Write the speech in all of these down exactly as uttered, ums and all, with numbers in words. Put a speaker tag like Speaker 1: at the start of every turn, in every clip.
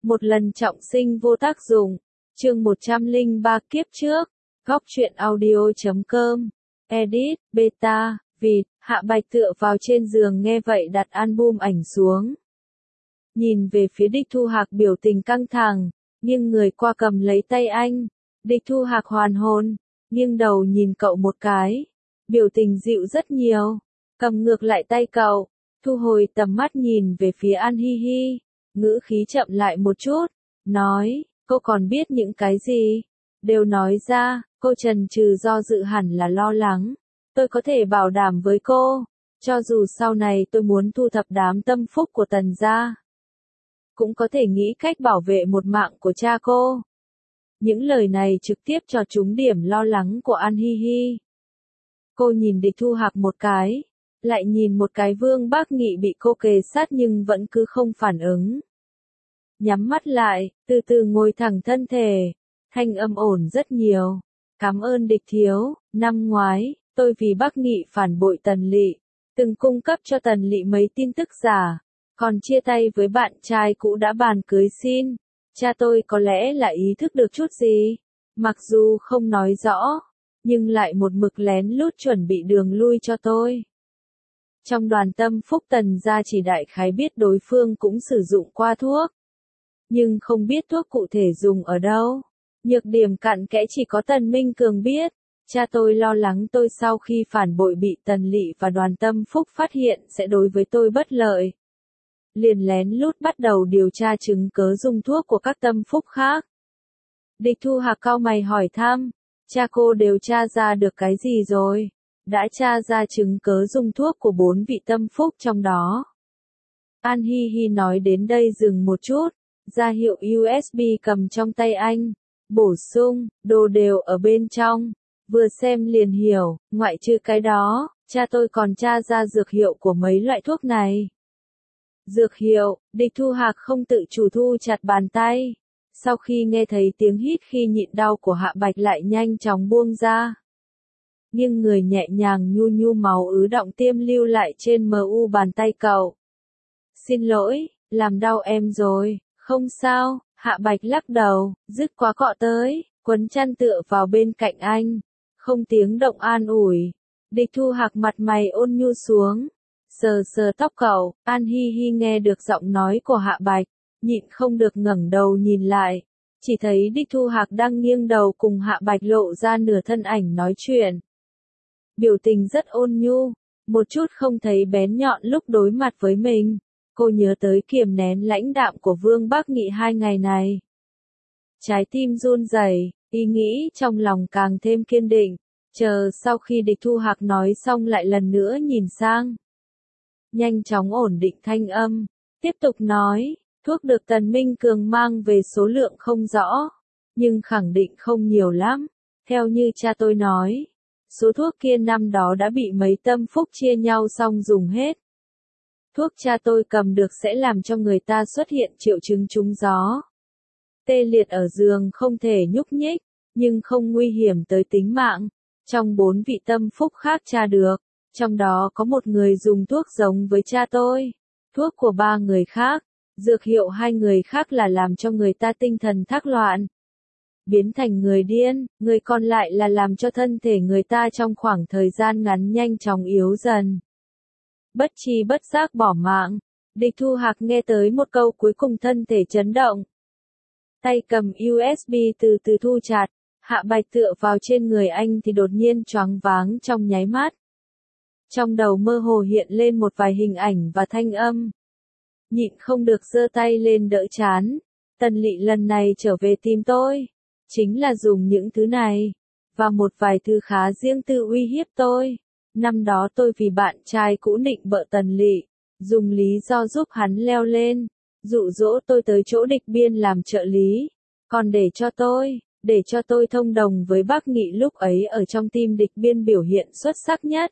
Speaker 1: Một lần trọng sinh vô tác dụng. Chương một trăm lẻ ba kiếp trước. Góc truyện audio chấm com. Edit, beta, vịt, Hạ Bạch tựa vào trên giường nghe vậy đặt album ảnh xuống. Nhìn về phía Địch Thu Hạc biểu tình căng thẳng, nghiêng người qua cầm lấy tay anh. Địch Thu Hạc hoàn hồn, nghiêng đầu nhìn cậu một cái. Biểu tình dịu rất nhiều. Cầm ngược lại tay cậu, thu hồi tầm mắt nhìn về phía An Hi Hi. Ngữ khí chậm lại một chút, nói, cô còn biết những cái gì? Đều nói ra, cô chần chừ do dự hẳn là lo lắng. Tôi có thể bảo đảm với cô, cho dù sau này tôi muốn thu thập đám tâm phúc của Tần gia, cũng có thể nghĩ cách bảo vệ một mạng của cha cô. Những lời này trực tiếp cho trúng điểm lo lắng của An Hi Hi. Cô nhìn Địch Thu Hạc một cái, lại nhìn một cái Vương Bác Nghị bị cô kề sát nhưng vẫn cứ không phản ứng. Nhắm mắt lại, từ từ ngồi thẳng thân thể, thanh âm ổn rất nhiều. Cảm ơn Địch thiếu, năm ngoái, tôi vì Bác Nghị phản bội Tần Lị, từng cung cấp cho Tần Lị mấy tin tức giả, còn chia tay với bạn trai cũ đã bàn cưới xin. Cha tôi có lẽ là ý thức được chút gì, mặc dù không nói rõ, nhưng lại một mực lén lút chuẩn bị đường lui cho tôi. Trong đoàn tâm phúc Tần gia chỉ đại khái biết đối phương cũng sử dụng qua thuốc, nhưng không biết thuốc cụ thể dùng ở đâu. Nhược điểm cặn kẽ chỉ có Tần Minh Cường biết. Cha tôi lo lắng tôi sau khi phản bội bị Tần Lị và đoàn tâm phúc phát hiện sẽ đối với tôi bất lợi. Liền lén lút bắt đầu điều tra chứng cớ dùng thuốc của các tâm phúc khác. Địch Thu Hạc cau mày hỏi thăm, cha cô điều tra ra được cái gì rồi? Đã tra ra chứng cớ dùng thuốc của bốn vị tâm phúc trong đó. An Hi Hi nói đến đây dừng một chút, ra hiệu u ét bê cầm trong tay anh, bổ sung, đồ đều ở bên trong, vừa xem liền hiểu, ngoại trừ cái đó, cha tôi còn tra ra dược hiệu của mấy loại thuốc này. Dược hiệu, Địch Thu Hạc không tự chủ thu chặt bàn tay, sau khi nghe thấy tiếng hít khi nhịn đau của Hạ Bạch lại nhanh chóng buông ra. Nhưng người nhẹ nhàng nhu nhu máu ứ động tiêm lưu lại trên mờ u bàn tay cậu. Xin lỗi, làm đau em rồi, không sao, Hạ Bạch lắc đầu, dứt quá cọ tới, quấn chăn tựa vào bên cạnh anh, không tiếng động an ủi. Địch Thu Hạc mặt mày ôn nhu xuống, sờ sờ tóc cậu. An Hi Hi nghe được giọng nói của Hạ Bạch, nhịn không được ngẩng đầu nhìn lại, chỉ thấy Địch Thu Hạc đang nghiêng đầu cùng Hạ Bạch lộ ra nửa thân ảnh nói chuyện. Biểu tình rất ôn nhu, một chút không thấy bén nhọn lúc đối mặt với mình. Cô nhớ tới kiềm nén lãnh đạm của Vương Bác Nghị hai ngày này. Trái tim run rẩy, ý nghĩ trong lòng càng thêm kiên định, chờ sau khi Địch Thu Hạc nói xong lại lần nữa nhìn sang. Nhanh chóng ổn định thanh âm, tiếp tục nói, thuốc được Tần Minh Cường mang về số lượng không rõ, nhưng khẳng định không nhiều lắm, theo như cha tôi nói. Số thuốc kia năm đó đã bị mấy tâm phúc chia nhau xong dùng hết. Thuốc cha tôi cầm được sẽ làm cho người ta xuất hiện triệu chứng trúng gió. Tê liệt ở giường không thể nhúc nhích, nhưng không nguy hiểm tới tính mạng. Trong bốn vị tâm phúc khác tra được, trong đó có một người dùng thuốc giống với cha tôi. Thuốc của ba người khác, dược hiệu hai người khác là làm cho người ta tinh thần thác loạn, biến thành người điên, người còn lại là làm cho thân thể người ta trong khoảng thời gian ngắn nhanh chóng yếu dần. Bất chi bất giác bỏ mạng. Địch Thu Hạc nghe tới một câu cuối cùng thân thể chấn động. Tay cầm u ét bê từ từ thu chặt, Hạ Bạch tựa vào trên người anh thì đột nhiên choáng váng trong nháy mắt. Trong đầu mơ hồ hiện lên một vài hình ảnh và thanh âm. Nhịn không được giơ tay lên đỡ chán. Tần Lị lần này trở về tìm tôi, chính là dùng những thứ này, và một vài thứ khá riêng tư uy hiếp tôi. Năm đó tôi vì bạn trai cũ nịnh bợ Tần Lị, dùng lý do giúp hắn leo lên, dụ dỗ tôi tới chỗ Địch Biên làm trợ lý, còn để cho tôi, để cho tôi thông đồng với Bác Nghị lúc ấy ở trong team Địch Biên biểu hiện xuất sắc nhất.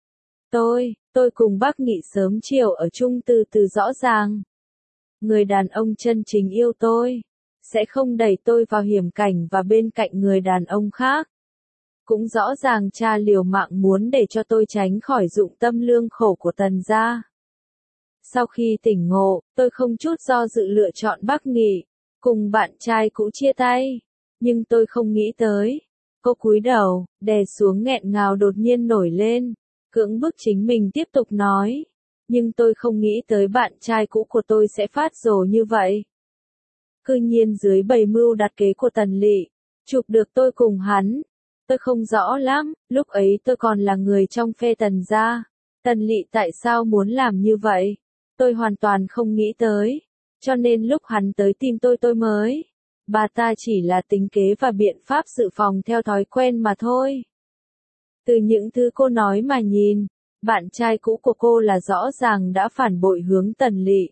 Speaker 1: Tôi, tôi cùng Bác Nghị sớm chiều ở chung từ từ rõ ràng. Người đàn ông chân chính yêu tôi, sẽ không đẩy tôi vào hiểm cảnh và bên cạnh người đàn ông khác. Cũng rõ ràng cha liều mạng muốn để cho tôi tránh khỏi dụng tâm lương khổ của Tần gia. Sau khi tỉnh ngộ, tôi không chút do dự lựa chọn Bác Nghị, cùng bạn trai cũ chia tay. Nhưng tôi không nghĩ tới. Cô cúi đầu, đè xuống nghẹn ngào đột nhiên nổi lên, cưỡng bức chính mình tiếp tục nói. Nhưng tôi không nghĩ tới bạn trai cũ của tôi sẽ phát rồ như vậy. Cư nhiên dưới bầy mưu đặt kế của Tần Lị, chụp được tôi cùng hắn. Tôi không rõ lắm, lúc ấy tôi còn là người trong phe Tần gia. Tần Lị tại sao muốn làm như vậy? Tôi hoàn toàn không nghĩ tới. Cho nên lúc hắn tới tìm tôi tôi mới. Bà ta chỉ là tính kế và biện pháp dự phòng theo thói quen mà thôi. Từ những thứ cô nói mà nhìn, bạn trai cũ của cô là rõ ràng đã phản bội hướng Tần Lị.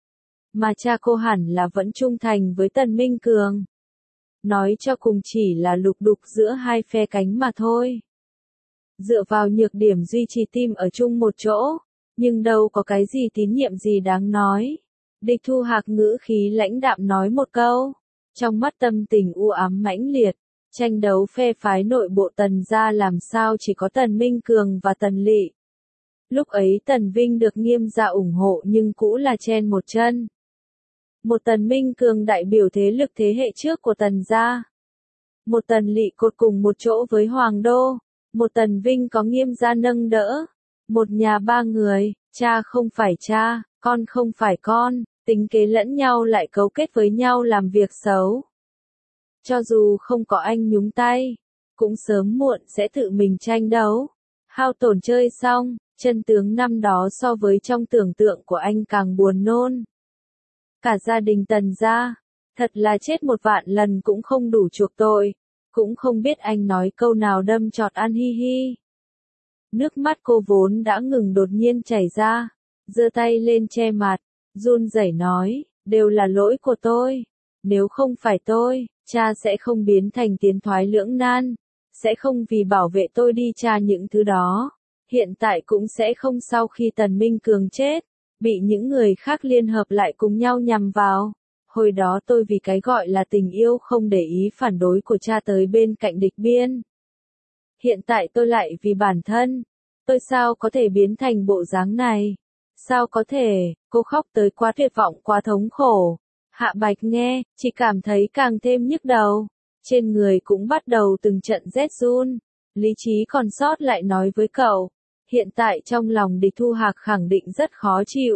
Speaker 1: Mà cha cô hẳn là vẫn trung thành với Tần Minh Cường. Nói cho cùng chỉ là lục đục giữa hai phe cánh mà thôi. Dựa vào nhược điểm duy trì tim ở chung một chỗ, nhưng đâu có cái gì tín nhiệm gì đáng nói. Địch Thu Hạc ngữ khí lãnh đạm nói một câu, trong mắt tâm tình u ám mãnh liệt, tranh đấu phe phái nội bộ Tần gia làm sao chỉ có Tần Minh Cường và Tần Lị. Lúc ấy Tần Vinh được Nghiêm gia ủng hộ nhưng cũ là chen một chân. Một Tần Minh Cường đại biểu thế lực thế hệ trước của Tần gia. Một Tần Lị cột cùng một chỗ với Hoàng Đô. Một Tần Vinh có Nghiêm gia nâng đỡ. Một nhà ba người, cha không phải cha, con không phải con, tính kế lẫn nhau lại cấu kết với nhau làm việc xấu. Cho dù không có anh nhúng tay, cũng sớm muộn sẽ tự mình tranh đấu. Hao tổn chơi xong, chân tướng năm đó so với trong tưởng tượng của anh càng buồn nôn. Cả gia đình Tần gia, thật là chết một vạn lần cũng không đủ chuộc tội, cũng không biết anh nói câu nào đâm chọt An Hi Hi. Nước mắt cô vốn đã ngừng đột nhiên chảy ra, giơ tay lên che mặt, run rẩy nói, đều là lỗi của tôi. Nếu không phải tôi, cha sẽ không biến thành tiến thoái lưỡng nan, sẽ không vì bảo vệ tôi đi tra những thứ đó. Hiện tại cũng sẽ không sau khi Tần Minh Cường chết, bị những người khác liên hợp lại cùng nhau nhằm vào. Hồi đó tôi vì cái gọi là tình yêu không để ý phản đối của cha tới bên cạnh địch biên. Hiện tại tôi lại vì bản thân, tôi sao có thể biến thành bộ dáng này? Sao có thể, cô khóc tới quá tuyệt vọng quá thống khổ. Hạ Bạch nghe, chỉ cảm thấy càng thêm nhức đầu. Trên người cũng bắt đầu từng trận rét run. Lý trí còn sót lại nói với cậu. Hiện tại trong lòng Địch Thu Hạc khẳng định rất khó chịu.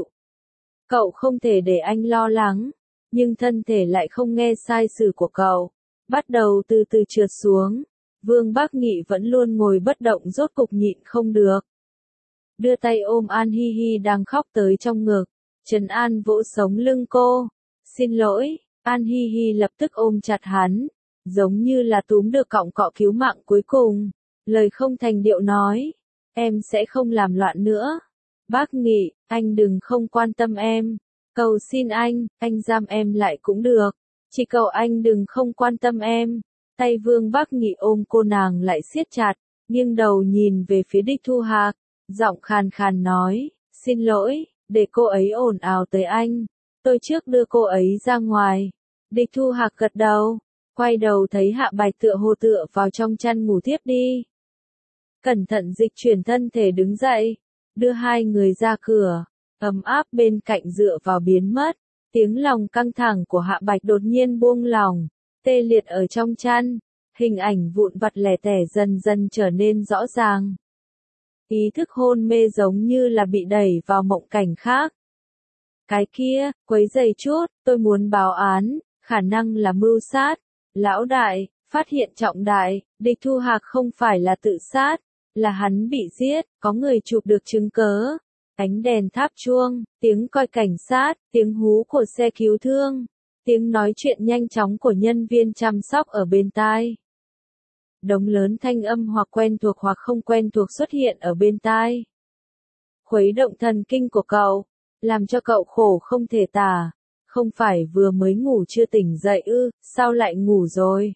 Speaker 1: Cậu không thể để anh lo lắng. Nhưng thân thể lại không nghe sai sử của cậu. Bắt đầu từ từ trượt xuống. Vương Bác Nghị vẫn luôn ngồi bất động rốt cục nhịn không được. Đưa tay ôm An Hi Hi đang khóc tới trong ngực. Trấn An vỗ sống lưng cô. Xin lỗi, An Hi Hi lập tức ôm chặt hắn. Giống như là túm được cọng cọ cứu mạng cuối cùng. Lời không thành điệu nói. Em sẽ không làm loạn nữa. Bác Nghị, anh đừng không quan tâm em. Cầu xin anh, anh giam em lại cũng được. Chỉ cầu anh đừng không quan tâm em. Tay Vương Bác Nghị ôm cô nàng lại siết chặt, nghiêng đầu nhìn về phía Địch Thu Hạc, giọng khàn khàn nói, xin lỗi, để cô ấy ồn ào tới anh. Tôi trước đưa cô ấy ra ngoài. Địch Thu Hạc gật đầu, quay đầu thấy Hạ Bạch tựa hồ tựa vào trong chăn ngủ thiếp đi. Cẩn thận dịch chuyển thân thể đứng dậy, đưa hai người ra cửa, ấm áp bên cạnh dựa vào biến mất. Tiếng lòng căng thẳng của Hạ Bạch đột nhiên buông lỏng, tê liệt ở trong chăn, hình ảnh vụn vặt lẻ tẻ dần dần trở nên rõ ràng. Ý thức hôn mê giống như là bị đẩy vào mộng cảnh khác. Cái kia, quấy giày chút, tôi muốn báo án, khả năng là mưu sát. Lão đại, phát hiện trọng đại, Địch Thu Hạc không phải là tự sát, là hắn bị giết, có người chụp được chứng cớ. Ánh đèn tháp chuông, tiếng còi cảnh sát, tiếng hú của xe cứu thương, tiếng nói chuyện nhanh chóng của nhân viên chăm sóc ở bên tai. Đống lớn thanh âm hoặc quen thuộc hoặc không quen thuộc xuất hiện ở bên tai. Khuấy động thần kinh của cậu, làm cho cậu khổ không thể tả. Không phải vừa mới ngủ chưa tỉnh dậy ư, sao lại ngủ rồi?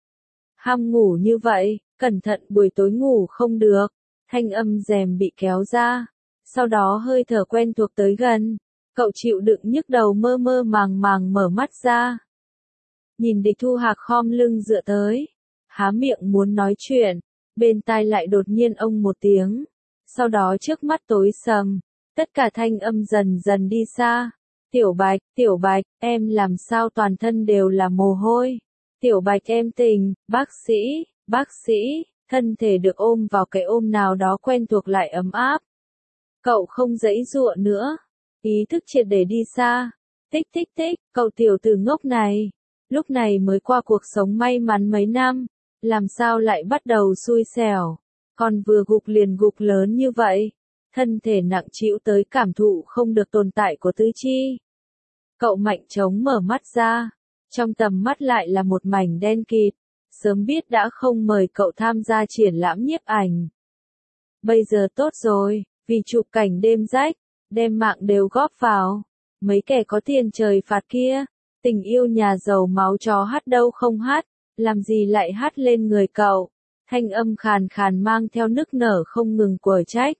Speaker 1: Ham ngủ như vậy, cẩn thận buổi tối ngủ không được. Thanh âm rèm bị kéo ra. Sau đó hơi thở quen thuộc tới gần. Cậu chịu đựng nhức đầu mơ mơ màng màng mở mắt ra. Nhìn Địch Thu Hạc khom lưng dựa tới. Há miệng muốn nói chuyện. Bên tai lại đột nhiên ông một tiếng. Sau đó trước mắt tối sầm. Tất cả thanh âm dần dần đi xa. Tiểu Bạch, Tiểu Bạch, em làm sao toàn thân đều là mồ hôi. Tiểu Bạch em tình, bác sĩ, bác sĩ, thân thể được ôm vào cái ôm nào đó quen thuộc lại ấm áp. Cậu không giãy giụa nữa, ý thức triệt để đi xa. Tích tích tích, cậu tiểu tử ngốc này, lúc này mới qua cuộc sống may mắn mấy năm, làm sao lại bắt đầu xui xẻo, còn vừa gục liền gục lớn như vậy, thân thể nặng trĩu tới cảm thụ không được tồn tại của tứ chi. Cậu mạnh trống mở mắt ra, trong tầm mắt lại là một mảnh đen kịt, sớm biết đã không mời cậu tham gia triển lãm nhiếp ảnh. Bây giờ tốt rồi, vì chụp cảnh đêm rách, đem mạng đều góp vào. Mấy kẻ có tiền trời phạt kia, tình yêu nhà giàu máu chó hát đâu không hát, làm gì lại hát lên người cậu. Thanh âm khàn khàn mang theo nức nở không ngừng quở trách.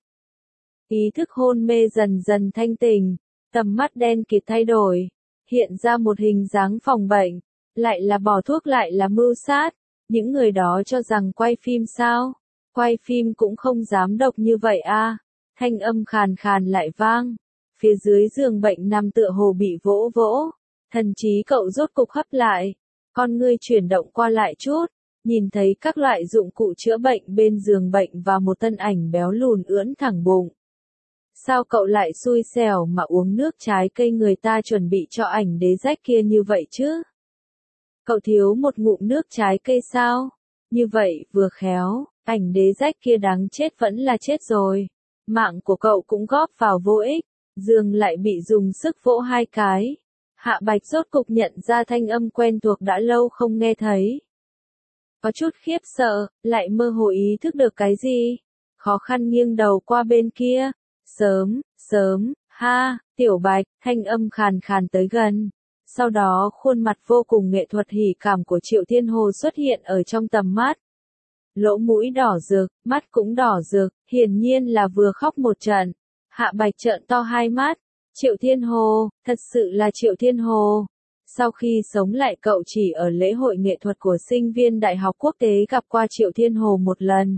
Speaker 1: Ý thức hôn mê dần dần thanh tỉnh, tầm mắt đen kịt thay đổi, hiện ra một hình dáng phòng bệnh, lại là bỏ thuốc lại là mưu sát. Những người đó cho rằng quay phim sao? Quay phim cũng không dám độc như vậy a. Thanh âm khàn khàn lại vang. Phía dưới giường bệnh nằm tựa hồ bị vỗ vỗ. Thần trí cậu rốt cục hấp lại. Con ngươi chuyển động qua lại chút. Nhìn thấy các loại dụng cụ chữa bệnh bên giường bệnh và một thân ảnh béo lùn ưỡn thẳng bụng. Sao cậu lại xui xẻo mà uống nước trái cây người ta chuẩn bị cho ảnh đế rách kia như vậy chứ? Cậu thiếu một ngụm nước trái cây sao? Như vậy vừa khéo, ảnh đế rách kia đáng chết vẫn là chết rồi. Mạng của cậu cũng góp vào vô ích, giường lại bị dùng sức vỗ hai cái. Hạ Bạch rốt cục nhận ra thanh âm quen thuộc đã lâu không nghe thấy. Có chút khiếp sợ, lại mơ hồ ý thức được cái gì? Khó khăn nghiêng đầu qua bên kia. Sớm, sớm, ha, Tiểu Bạch, thanh âm khàn khàn tới gần. Sau đó khuôn mặt vô cùng nghệ thuật hỉ cảm của Triệu Thiên Hồ xuất hiện ở trong tầm mắt. Lỗ mũi đỏ rực, mắt cũng đỏ rực, hiển nhiên là vừa khóc một trận. Hạ Bạch trợn to hai mắt. Triệu Thiên Hồ, thật sự là Triệu Thiên Hồ. Sau khi sống lại cậu chỉ ở lễ hội nghệ thuật của sinh viên Đại học Quốc tế gặp qua Triệu Thiên Hồ một lần.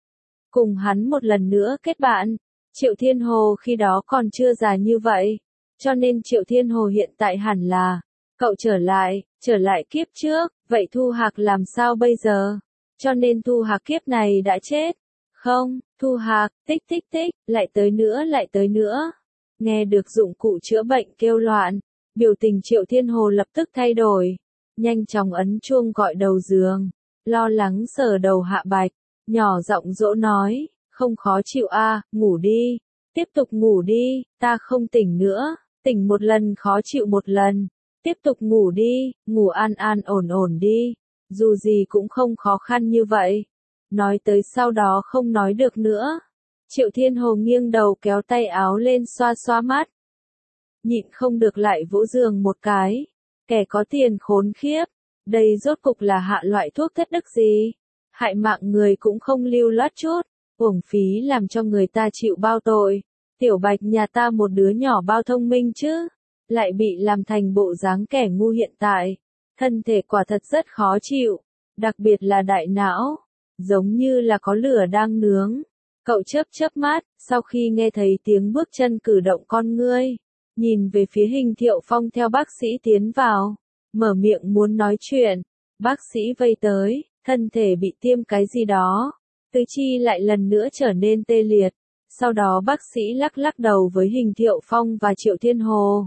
Speaker 1: Cùng hắn một lần nữa kết bạn. Triệu Thiên Hồ khi đó còn chưa già như vậy. Cho nên Triệu Thiên Hồ hiện tại hẳn là, cậu trở lại, trở lại kiếp trước, vậy Thu Hạc làm sao bây giờ? Cho nên Thu Hạc kiếp này đã chết. Không, Thu Hạc, tích tích tích, lại tới nữa lại tới nữa. Nghe được dụng cụ chữa bệnh kêu loạn, biểu tình Triệu Thiên Hồ lập tức thay đổi. Nhanh chóng ấn chuông gọi đầu giường, lo lắng sờ đầu Hạ Bạch, nhỏ giọng dỗ nói, không khó chịu a, à, ngủ đi, tiếp tục ngủ đi, ta không tỉnh nữa, tỉnh một lần khó chịu một lần, tiếp tục ngủ đi, ngủ an an ổn ổn đi, dù gì cũng không khó khăn như vậy. Nói tới sau đó không nói được nữa. Triệu Thiên Hồ nghiêng đầu kéo tay áo lên xoa xoa mắt. Nhịn không được lại vỗ giường một cái. Kẻ có tiền khốn khiếp. Đây rốt cục là hạ loại thuốc thất đức gì? Hại mạng người cũng không lưu loát chút. Uổng phí làm cho người ta chịu bao tội. Tiểu Bạch nhà ta một đứa nhỏ bao thông minh chứ. Lại bị làm thành bộ dáng kẻ ngu hiện tại. Thân thể quả thật rất khó chịu. Đặc biệt là đại não. Giống như là có lửa đang nướng. Cậu chớp chớp mắt, sau khi nghe thấy tiếng bước chân cử động con ngươi, nhìn về phía Hình Thiệu Phong theo bác sĩ tiến vào, mở miệng muốn nói chuyện, bác sĩ vây tới, thân thể bị tiêm cái gì đó, tứ chi lại lần nữa trở nên tê liệt, sau đó bác sĩ lắc lắc đầu với Hình Thiệu Phong và Triệu Thiên Hồ.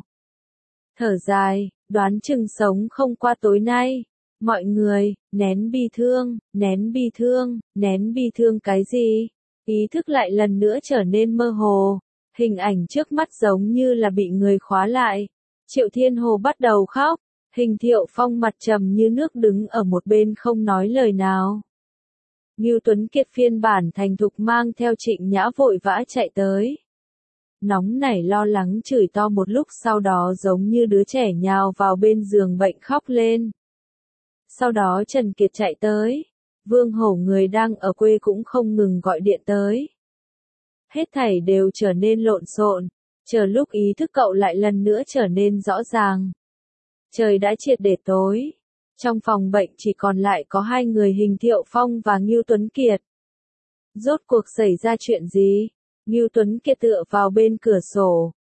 Speaker 1: Thở dài, đoán chừng sống không qua tối nay. Mọi người, nén bi thương, nén bi thương, nén bi thương cái gì? Ý thức lại lần nữa trở nên mơ hồ, hình ảnh trước mắt giống như là bị người khóa lại. Triệu Thiên Hồ bắt đầu khóc, Hình Thiệu Phong mặt trầm như nước đứng ở một bên không nói lời nào. Ngưu Tuấn Kiệt phiên bản thành thục mang theo Trịnh Nhã vội vã chạy tới. Nóng nảy lo lắng chửi to một lúc sau đó giống như đứa trẻ nhào vào bên giường bệnh khóc lên. Sau đó Trần Kiệt chạy tới. Vương Hổ người đang ở quê cũng không ngừng gọi điện tới. Hết thảy đều trở nên lộn xộn, chờ lúc ý thức cậu lại lần nữa trở nên rõ ràng. Trời đã triệt để tối. Trong phòng bệnh chỉ còn lại có hai người Hình Thiệu Phong và Ngưu Tuấn Kiệt. Rốt cuộc xảy ra chuyện gì? Ngưu Tuấn Kiệt tựa vào bên cửa sổ,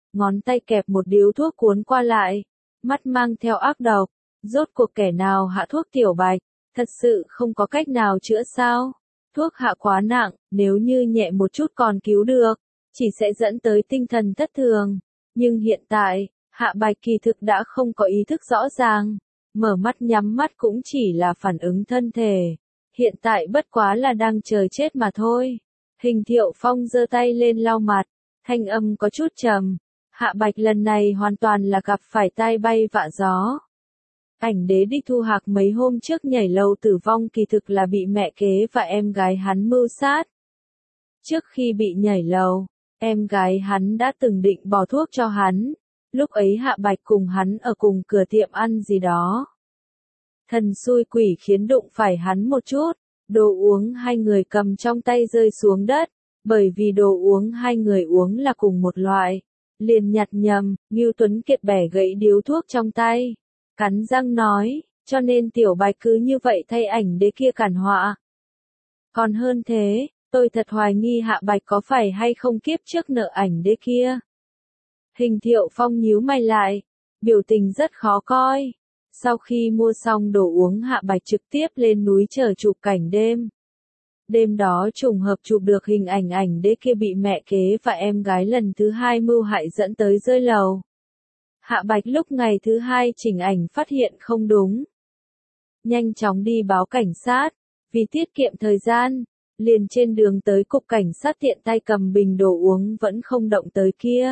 Speaker 1: ngón tay kẹp một điếu thuốc cuốn qua lại, mắt mang theo ác độc, rốt cuộc kẻ nào hạ thuốc Tiểu Bạch, thật sự không có cách nào chữa sao? Thuốc hạ quá nặng, nếu như nhẹ một chút còn cứu được, chỉ sẽ dẫn tới tinh thần thất thường, nhưng hiện tại, Hạ Bạch kỳ thực đã không có ý thức rõ ràng, mở mắt nhắm mắt cũng chỉ là phản ứng thân thể, hiện tại bất quá là đang chờ chết mà thôi. Hình Thiệu Phong giơ tay lên lau mặt, thanh âm có chút trầm, Hạ Bạch lần này hoàn toàn là gặp phải tai bay vạ gió. Ảnh đế Đích Thu Hạc mấy hôm trước nhảy lầu tử vong kỳ thực là bị mẹ kế và em gái hắn mưu sát. Trước khi bị nhảy lầu, em gái hắn đã từng định bỏ thuốc cho hắn, lúc ấy Hạ Bạch cùng hắn ở cùng cửa tiệm ăn gì đó. Thần xui quỷ khiến đụng phải hắn một chút, đồ uống hai người cầm trong tay rơi xuống đất, bởi vì đồ uống hai người uống là cùng một loại, liền nhặt nhầm, Ngưu Tuấn Kiệt bẻ gãy điếu thuốc trong tay, cắn răng nói, cho nên Tiểu Bạch cứ như vậy thay ảnh đế kia cản họa. Còn hơn thế, tôi thật hoài nghi Hạ Bạch có phải hay không kiếp trước nợ ảnh đế kia. Hình Thiệu Phong nhíu mày lại, biểu tình rất khó coi. Sau khi mua xong đồ uống Hạ Bạch trực tiếp lên núi chờ chụp cảnh đêm. Đêm đó trùng hợp chụp được hình ảnh ảnh đế kia bị mẹ kế và em gái lần thứ hai mưu hại dẫn tới rơi lầu. Hạ Bạch lúc ngày thứ hai chỉnh ảnh phát hiện không đúng. Nhanh chóng đi báo cảnh sát, vì tiết kiệm thời gian, liền trên đường tới cục cảnh sát tiện tay cầm bình đồ uống vẫn không động tới kia.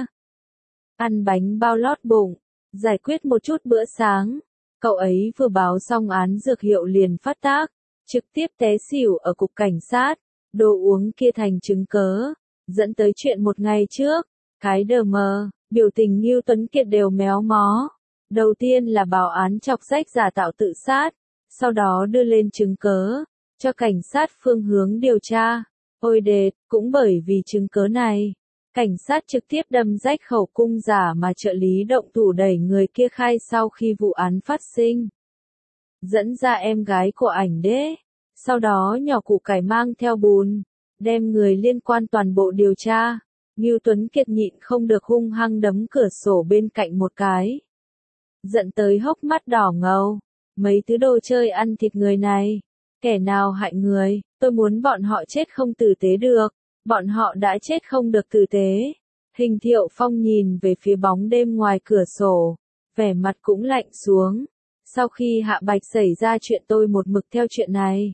Speaker 1: Ăn bánh bao lót bụng, giải quyết một chút bữa sáng, cậu ấy vừa báo xong án dược hiệu liền phát tác, trực tiếp té xỉu ở cục cảnh sát, đồ uống kia thành chứng cớ, dẫn tới chuyện một ngày trước, cái đờ mờ, biểu tình Ngưu Tuấn Kiệt đều méo mó. Đầu tiên là báo án chọc rách giả tạo tự sát, sau đó đưa lên chứng cớ, cho cảnh sát phương hướng điều tra. Ôi đệt, cũng bởi vì chứng cớ này, cảnh sát trực tiếp đâm rách khẩu cung giả mà trợ lý động thủ đẩy người kia khai sau khi vụ án phát sinh. Dẫn ra em gái của ảnh đế, sau đó nhỏ củ cải mang theo bùn, đem người liên quan toàn bộ điều tra. Ngưu Tuấn Kiệt nhịn không được hung hăng đấm cửa sổ bên cạnh một cái. Giận tới hốc mắt đỏ ngầu, mấy thứ đồ chơi ăn thịt người này, kẻ nào hại người, tôi muốn bọn họ chết không tử tế được, bọn họ đã chết không được tử tế. Hình Thiệu Phong nhìn về phía bóng đêm ngoài cửa sổ, vẻ mặt cũng lạnh xuống. Sau khi Hạ Bạch xảy ra chuyện tôi một mực theo chuyện này.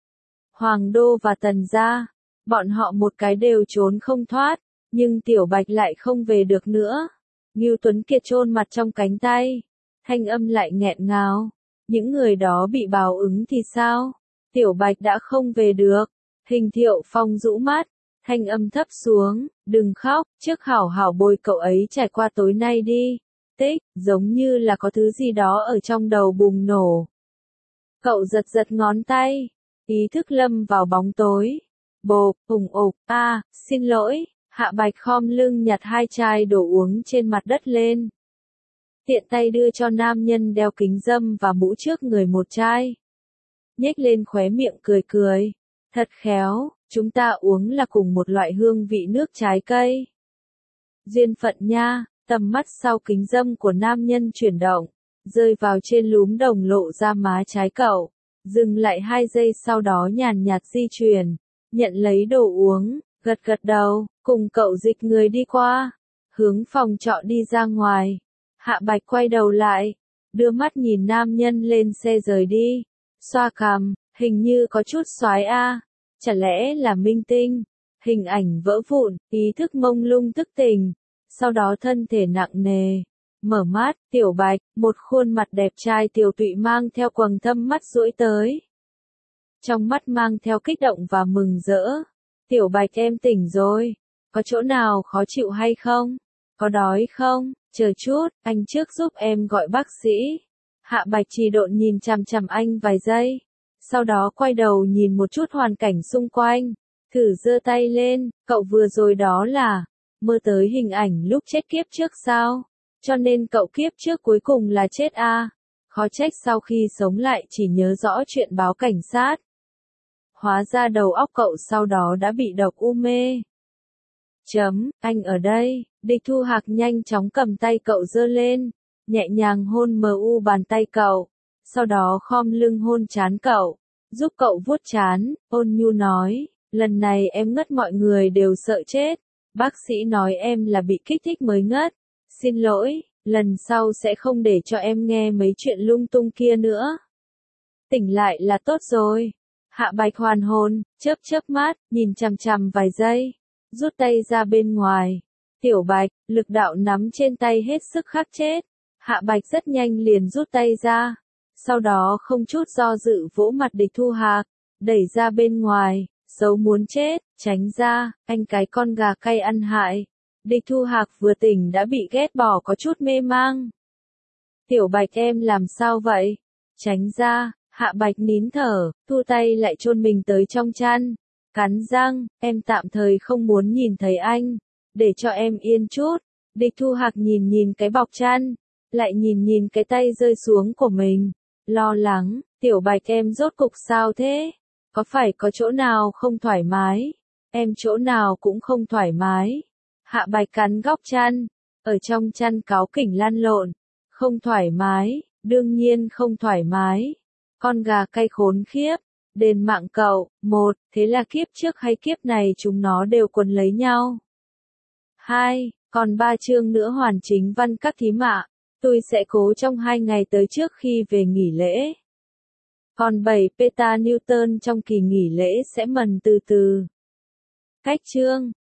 Speaker 1: Hoàng Đô và Tần gia, bọn họ một cái đều trốn không thoát, nhưng Tiểu Bạch lại không về được nữa. Ngưu Tuấn Kiệt chôn mặt trong cánh tay, thanh âm lại nghẹn ngào. Những người đó bị báo ứng thì sao? Tiểu Bạch đã không về được. Hình Thiệu Phong rũ mắt, thanh âm thấp xuống, đừng khóc, trước hảo hảo bồi cậu ấy trải qua tối nay đi. Tích, giống như là có thứ gì đó ở trong đầu bùng nổ. Cậu giật giật ngón tay, ý thức lâm vào bóng tối. Bộp, ủng ục, a, à, xin lỗi, Hạ Bạch khom lưng nhặt hai chai đồ uống trên mặt đất lên. Tiện tay đưa cho nam nhân đeo kính râm và mũ trước người một chai. Nhếch lên khóe miệng cười cười. Thật khéo, chúng ta uống là cùng một loại hương vị nước trái cây. Duyên phận nha. Tầm mắt sau kính râm của nam nhân chuyển động, rơi vào trên lúm đồng lộ ra má trái cậu, dừng lại hai giây sau đó nhàn nhạt di chuyển, nhận lấy đồ uống, gật gật đầu, cùng cậu dịch người đi qua, hướng phòng trọ đi ra ngoài. Hạ Bạch quay đầu lại, đưa mắt nhìn nam nhân lên xe rời đi, xoa cằm, hình như có chút xoái a, chả lẽ là minh tinh, hình ảnh vỡ vụn, ý thức mông lung thức tỉnh. Sau đó thân thể nặng nề, mở mắt, Tiểu Bạch, một khuôn mặt đẹp trai tiểu tụy mang theo quầng thâm mắt duỗi tới. Trong mắt mang theo kích động và mừng rỡ. Tiểu Bạch em tỉnh rồi, có chỗ nào khó chịu hay không? Có đói không? Chờ chút, anh trước giúp em gọi bác sĩ. Hạ Bạch trì độn nhìn chằm chằm anh vài giây, sau đó quay đầu nhìn một chút hoàn cảnh xung quanh, thử giơ tay lên, cậu vừa rồi đó là mơ tới hình ảnh lúc chết kiếp trước sao? Cho nên cậu kiếp trước cuối cùng là chết a. À? Khó trách sau khi sống lại chỉ nhớ rõ chuyện báo cảnh sát. Hóa ra đầu óc cậu sau đó đã bị độc u mê. Chấm, anh ở đây. Địch Thu Hạc nhanh chóng cầm tay cậu giơ lên, nhẹ nhàng hôn mờ u bàn tay cậu, sau đó khom lưng hôn trán cậu, giúp cậu vuốt trán, ôn nhu nói, lần này em ngất mọi người đều sợ chết, bác sĩ nói em là bị kích thích mới ngất, xin lỗi, lần sau sẽ không để cho em nghe mấy chuyện lung tung kia nữa. Tỉnh lại là tốt rồi. Hạ Bạch hoàn hồn, chớp chớp mắt, nhìn chằm chằm vài giây, rút tay ra bên ngoài. Tiểu Bạch, lực đạo nắm trên tay hết sức khắc chết. Hạ Bạch rất nhanh liền rút tay ra, sau đó không chút do dự vỗ mặt Địch Thu Hạc, đẩy ra bên ngoài, xấu muốn chết, tránh ra, anh cái con gà cay ăn hại. Địch Thu Hạc vừa tỉnh đã bị ghét bỏ có chút mê mang. Tiểu Bạch em làm sao vậy? Tránh ra, Hạ Bạch nín thở, thu tay lại chôn mình tới trong chăn, cắn răng, em tạm thời không muốn nhìn thấy anh, để cho em yên chút. Địch Thu Hạc nhìn nhìn cái bọc chăn, lại nhìn nhìn cái tay rơi xuống của mình, lo lắng, Tiểu Bạch em rốt cục sao thế? Có phải có chỗ nào không thoải mái? Em chỗ nào cũng không thoải mái. Hạ Bạch cắn góc chăn, ở trong chăn cáu kỉnh lăn lộn, không thoải mái, đương nhiên không thoải mái. Con gà cay khốn khiếp, đền mạng cậu, một, thế là kiếp trước hay kiếp này chúng nó đều quấn lấy nhau. Hai, còn ba chương nữa hoàn chính văn các thím ạ, tôi sẽ cố trong hai ngày tới trước khi về nghỉ lễ. Còn bảy peta Newton trong kỳ nghỉ lễ sẽ mần từ từ. Cách chương